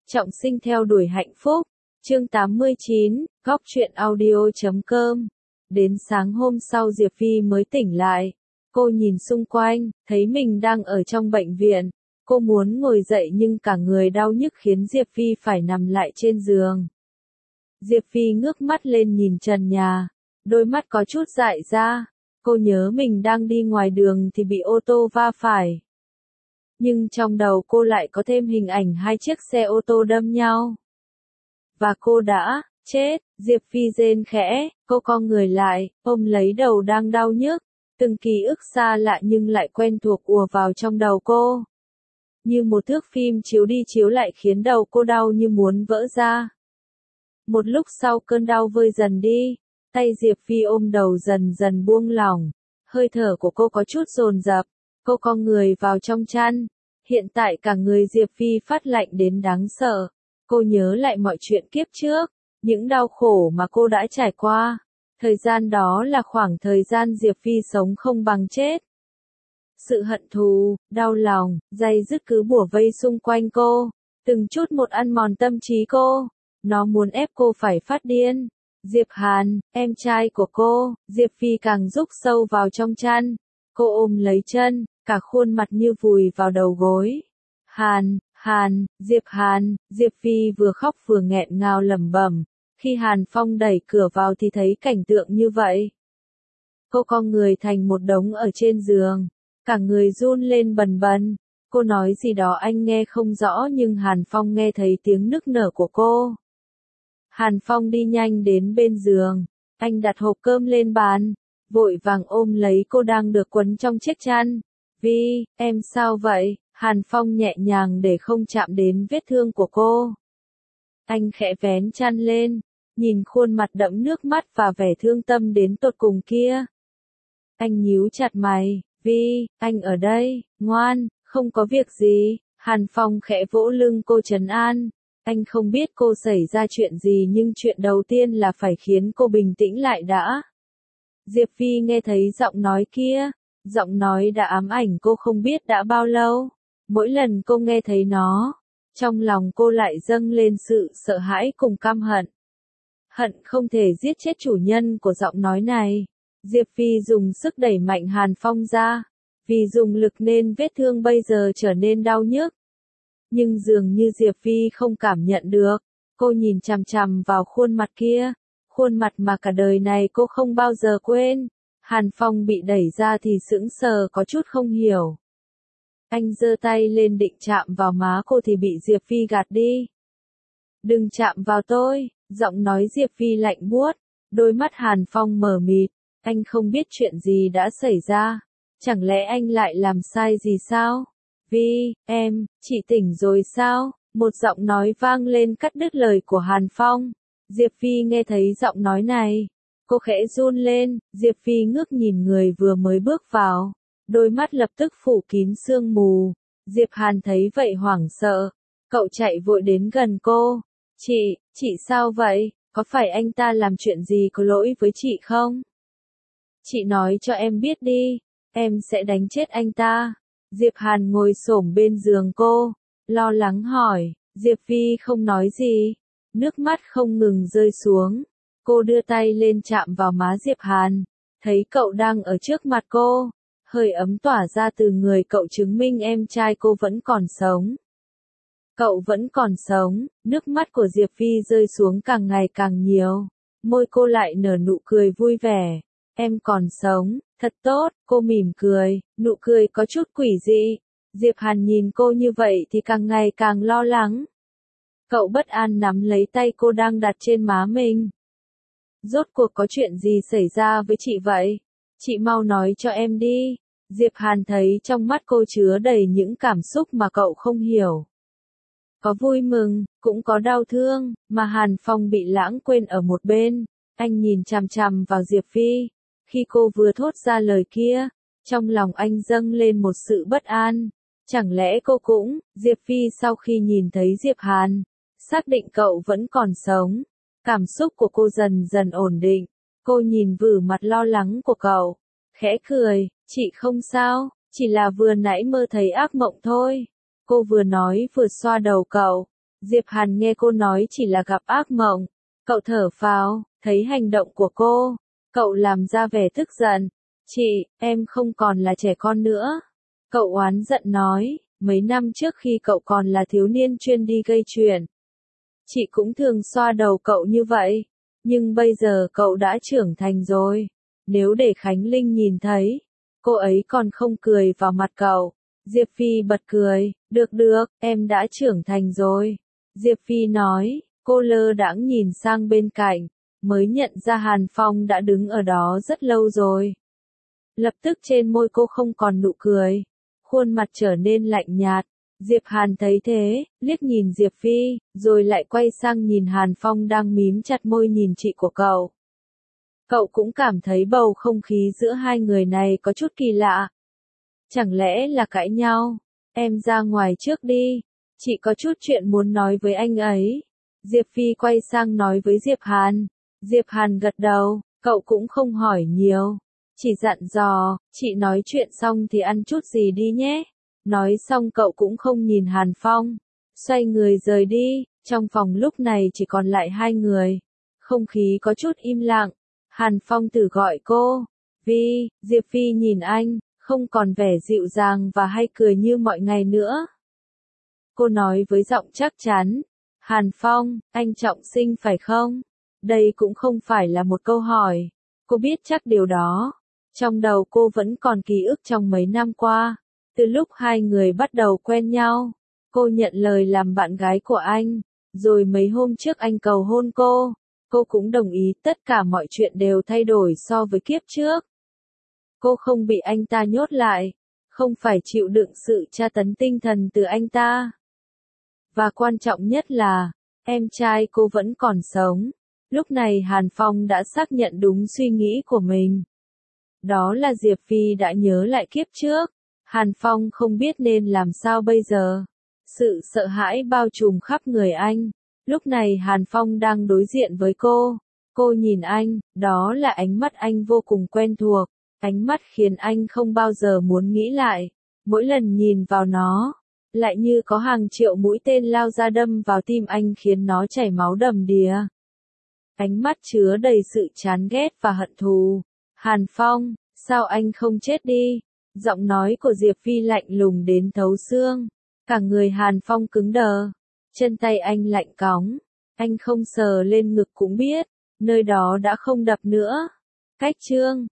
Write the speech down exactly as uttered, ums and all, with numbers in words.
Trọng sinh theo đuổi hạnh phúc. Chương tám mươi chín, góc truyện audio chấm com. Đến sáng hôm sau Diệp Phi mới tỉnh lại. Cô nhìn xung quanh, thấy mình đang ở trong bệnh viện. Cô muốn ngồi dậy nhưng cả người đau nhức khiến Diệp Phi phải nằm lại trên giường. Diệp Phi ngước mắt lên nhìn trần nhà, đôi mắt có chút dại ra. Cô nhớ mình đang đi ngoài đường thì bị ô tô va phải. Nhưng trong đầu cô lại có thêm hình ảnh hai chiếc xe ô tô đâm nhau. Và cô đã chết. Diệp Phi rên khẽ, cô cong người lại, ôm lấy đầu đang đau nhức. Từng ký ức xa lạ nhưng lại quen thuộc ùa vào trong đầu cô. Như một thước phim chiếu đi chiếu lại khiến đầu cô đau như muốn vỡ ra. Một lúc sau cơn đau vơi dần đi, tay Diệp Phi ôm đầu dần dần buông lỏng. Hơi thở của cô có chút dồn dập, cô cong người vào trong chăn. Hiện tại cả người Diệp Phi phát lạnh đến đáng sợ. Cô nhớ lại mọi chuyện kiếp trước, những đau khổ mà cô đã trải qua. Thời gian đó là khoảng thời gian Diệp Phi sống không bằng chết. Sự hận thù, đau lòng, day dứt cứ bủa vây xung quanh cô, từng chút một ăn mòn tâm trí cô. Nó muốn ép cô phải phát điên. Diệp Hàn, em trai của cô. Diệp Phi càng rúc sâu vào trong chăn. Cô ôm lấy chân, cả khuôn mặt như vùi vào đầu gối. Hàn, Hàn, Diệp Hàn. Diệp Phi vừa khóc vừa nghẹn ngào lẩm bẩm. Khi Hàn Phong đẩy cửa vào thì thấy cảnh tượng như vậy. Cô cong người thành một đống ở trên giường, cả người run lên bần bần. Cô nói gì đó anh nghe không rõ nhưng Hàn Phong nghe thấy tiếng nức nở của cô. Hàn Phong đi nhanh đến bên giường, anh đặt hộp cơm lên bàn, vội vàng ôm lấy cô đang được quấn trong chiếc chăn. Vi, em sao vậy? Hàn Phong nhẹ nhàng để không chạm đến vết thương của cô. Anh khẽ vén chăn lên, nhìn khuôn mặt đẫm nước mắt và vẻ thương tâm đến tột cùng kia. Anh nhíu chặt mày, Vi, anh ở đây, ngoan, không có việc gì. Hàn Phong khẽ vỗ lưng cô trấn an. Anh không biết cô xảy ra chuyện gì nhưng chuyện đầu tiên là phải khiến cô bình tĩnh lại đã. Diệp Phi nghe thấy giọng nói kia, giọng nói đã ám ảnh cô không biết đã bao lâu. Mỗi lần cô nghe thấy nó, trong lòng cô lại dâng lên sự sợ hãi cùng căm hận. Hận không thể giết chết chủ nhân của giọng nói này. Diệp Phi dùng sức đẩy mạnh Hàn Phong ra, vì dùng lực nên vết thương bây giờ trở nên đau nhức. Nhưng dường như Diệp Phi không cảm nhận được, cô nhìn chằm chằm vào khuôn mặt kia, khuôn mặt mà cả đời này cô không bao giờ quên. Hàn Phong bị đẩy ra thì sững sờ có chút không hiểu. Anh giơ tay lên định chạm vào má cô thì bị Diệp Phi gạt đi. Đừng chạm vào tôi, giọng nói Diệp Phi lạnh buốt, đôi mắt Hàn Phong mờ mịt, anh không biết chuyện gì đã xảy ra, chẳng lẽ anh lại làm sai gì sao? Vi, em, chị tỉnh rồi sao? Một giọng nói vang lên cắt đứt lời của Hàn Phong. Diệp Phi nghe thấy giọng nói này, cô khẽ run lên. Diệp Phi ngước nhìn người vừa mới bước vào, đôi mắt lập tức phủ kín sương mù. Diệp Hàn thấy vậy hoảng sợ, cậu chạy vội đến gần cô. Chị, chị sao vậy? Có phải anh ta làm chuyện gì có lỗi với chị không? Chị nói cho em biết đi, em sẽ đánh chết anh ta. Diệp Hàn ngồi xổm bên giường cô, lo lắng hỏi. Diệp Phi không nói gì, nước mắt không ngừng rơi xuống. Cô đưa tay lên chạm vào má Diệp Hàn, thấy cậu đang ở trước mặt cô. Hơi ấm tỏa ra từ người cậu chứng minh em trai cô vẫn còn sống. Cậu vẫn còn sống. Nước mắt của Diệp Phi rơi xuống càng ngày càng nhiều. Môi cô lại nở nụ cười vui vẻ. Em còn sống, thật tốt. Cô mỉm cười, nụ cười có chút quỷ dị. Diệp Hàn nhìn cô như vậy thì càng ngày càng lo lắng. Cậu bất an nắm lấy tay cô đang đặt trên má mình. Rốt cuộc có chuyện gì xảy ra với chị vậy? Chị mau nói cho em đi. Diệp Hàn thấy trong mắt cô chứa đầy những cảm xúc mà cậu không hiểu. Có vui mừng, cũng có đau thương, mà Hàn Phong bị lãng quên ở một bên. Anh nhìn chằm chằm vào Diệp Phi. Khi cô vừa thốt ra lời kia, trong lòng anh dâng lên một sự bất an. Chẳng lẽ cô cũng? Diệp Phi sau khi nhìn thấy Diệp Hàn, xác định cậu vẫn còn sống. Cảm xúc của cô dần dần ổn định. Cô nhìn vử mặt lo lắng của cậu, khẽ cười. Chị không sao, chỉ là vừa nãy mơ thấy ác mộng thôi. Cô vừa nói vừa xoa đầu cậu. Diệp Hàn nghe cô nói chỉ là gặp ác mộng. Cậu thở phào, thấy hành động của cô. Cậu làm ra vẻ tức giận. Chị, em không còn là trẻ con nữa. Cậu oán giận nói, mấy năm trước khi cậu còn là thiếu niên chuyên đi gây chuyện. Chị cũng thường xoa đầu cậu như vậy. Nhưng bây giờ cậu đã trưởng thành rồi. Nếu để Khánh Linh nhìn thấy, cô ấy còn không cười vào mặt cậu. Diệp Phi bật cười, được được, em đã trưởng thành rồi. Diệp Phi nói, cô lơ đãng nhìn sang bên cạnh, mới nhận ra Hàn Phong đã đứng ở đó rất lâu rồi. Lập tức trên môi cô không còn nụ cười, khuôn mặt trở nên lạnh nhạt. Diệp Hàn thấy thế, liếc nhìn Diệp Phi, rồi lại quay sang nhìn Hàn Phong đang mím chặt môi nhìn chị của cậu. Cậu cũng cảm thấy bầu không khí giữa hai người này có chút kỳ lạ. Chẳng lẽ là cãi nhau? Em ra ngoài trước đi, chị có chút chuyện muốn nói với anh ấy. Diệp Phi quay sang nói với Diệp Hàn. Diệp Hàn gật đầu, cậu cũng không hỏi nhiều. Chỉ dặn dò, chị nói chuyện xong thì ăn chút gì đi nhé. Nói xong cậu cũng không nhìn Hàn Phong. Xoay người rời đi, trong phòng lúc này chỉ còn lại hai người. Không khí có chút im lặng. Hàn Phong thử gọi cô. Vi, Diệp Phi nhìn anh, không còn vẻ dịu dàng và hay cười như mọi ngày nữa. Cô nói với giọng chắc chắn. Hàn Phong, anh trọng sinh phải không? Đây cũng không phải là một câu hỏi. Cô biết chắc điều đó. Trong đầu cô vẫn còn ký ức trong mấy năm qua. Từ lúc hai người bắt đầu quen nhau, cô nhận lời làm bạn gái của anh. Rồi mấy hôm trước anh cầu hôn cô. Cô cũng đồng ý, tất cả mọi chuyện đều thay đổi so với kiếp trước. Cô không bị anh ta nhốt lại, không phải chịu đựng sự tra tấn tinh thần từ anh ta. Và quan trọng nhất là, em trai cô vẫn còn sống. Lúc này Hàn Phong đã xác nhận đúng suy nghĩ của mình. Đó là Diệp Phi đã nhớ lại kiếp trước. Hàn Phong không biết nên làm sao bây giờ. Sự sợ hãi bao trùm khắp người anh. Lúc này Hàn Phong đang đối diện với cô. Cô nhìn anh, đó là ánh mắt anh vô cùng quen thuộc. Ánh mắt khiến anh không bao giờ muốn nghĩ lại. Mỗi lần nhìn vào nó, lại như có hàng triệu mũi tên lao ra đâm vào tim anh khiến nó chảy máu đầm đìa. Ánh mắt chứa đầy sự chán ghét và hận thù. Hàn Phong, sao anh không chết đi? Giọng nói của Diệp Phi lạnh lùng đến thấu xương. Cả người Hàn Phong cứng đờ. Chân tay anh lạnh cóng. Anh không sờ lên ngực cũng biết, nơi đó đã không đập nữa. Cách chương